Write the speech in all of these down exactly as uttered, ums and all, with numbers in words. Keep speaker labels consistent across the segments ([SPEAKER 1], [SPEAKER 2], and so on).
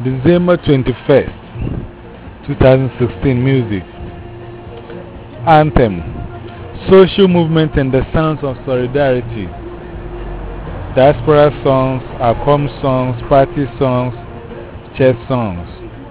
[SPEAKER 1] December twenty-first, twenty sixteen music. Anthem. Social movement and the sounds of solidarity. Diaspora songs, Acom songs, party songs, church songs.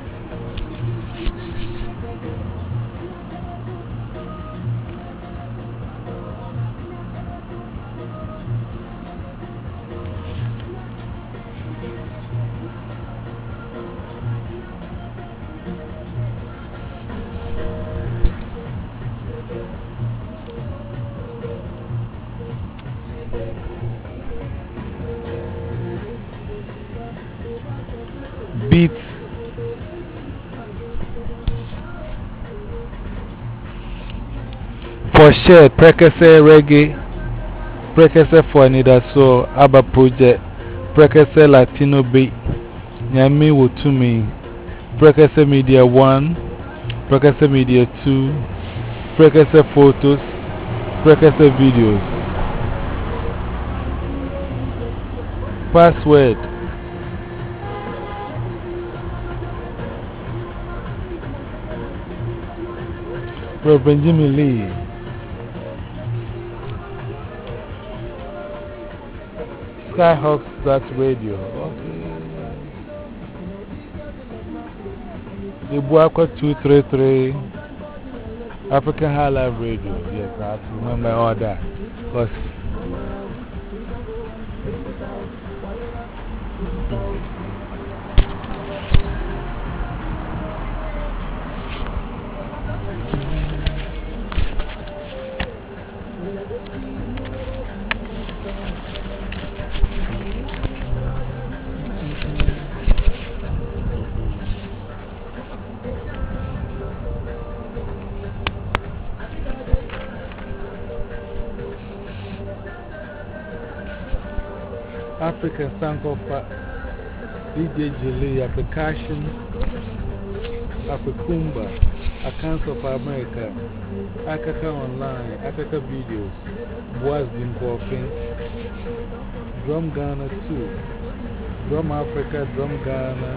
[SPEAKER 1] Beats. For sure, Prekese Reggae, Prekese for Nida So, Abba Project, Prekese Latino Beat, Nyami Wotumi, Prekese Media one, Prekese Media two, Prekese Photos, Prekese Videos. Password. Reverend Jimmy Lee. Skyhawks that radio. Okay. The Buakwa two three three African High Life Radio. Yes, I have to remember all that. Because African Sankofa, D J Julia, Percussion, Afrikumba, Accounts of America, Akaka Online, Akaka Videos, Boaz Dinkofe, Drum Ghana two, Drum Africa, Drum Ghana,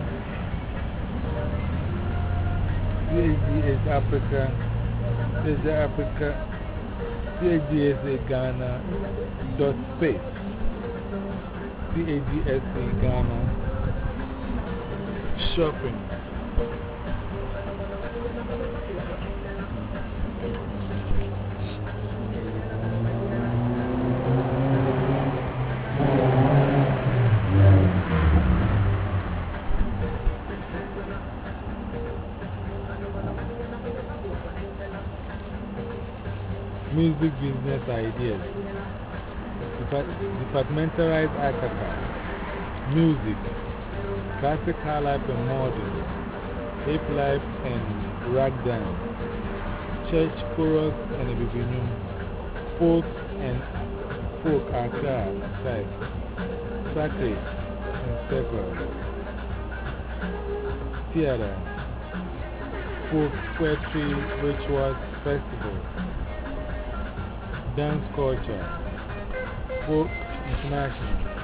[SPEAKER 1] C A G is Africa, C A G Africa, C A G S A Ghana, dot space. C A G S A Ghana Shopping. Music business ideas. Departmentalized Akaka. Music. Classic high life and modern. Hip life and rag dance. Church chorus and Ibibinum. Folk and folk Accra type. Sacred and secular. Theater. Folk poetry rituals festivals. Dance culture. Folk International.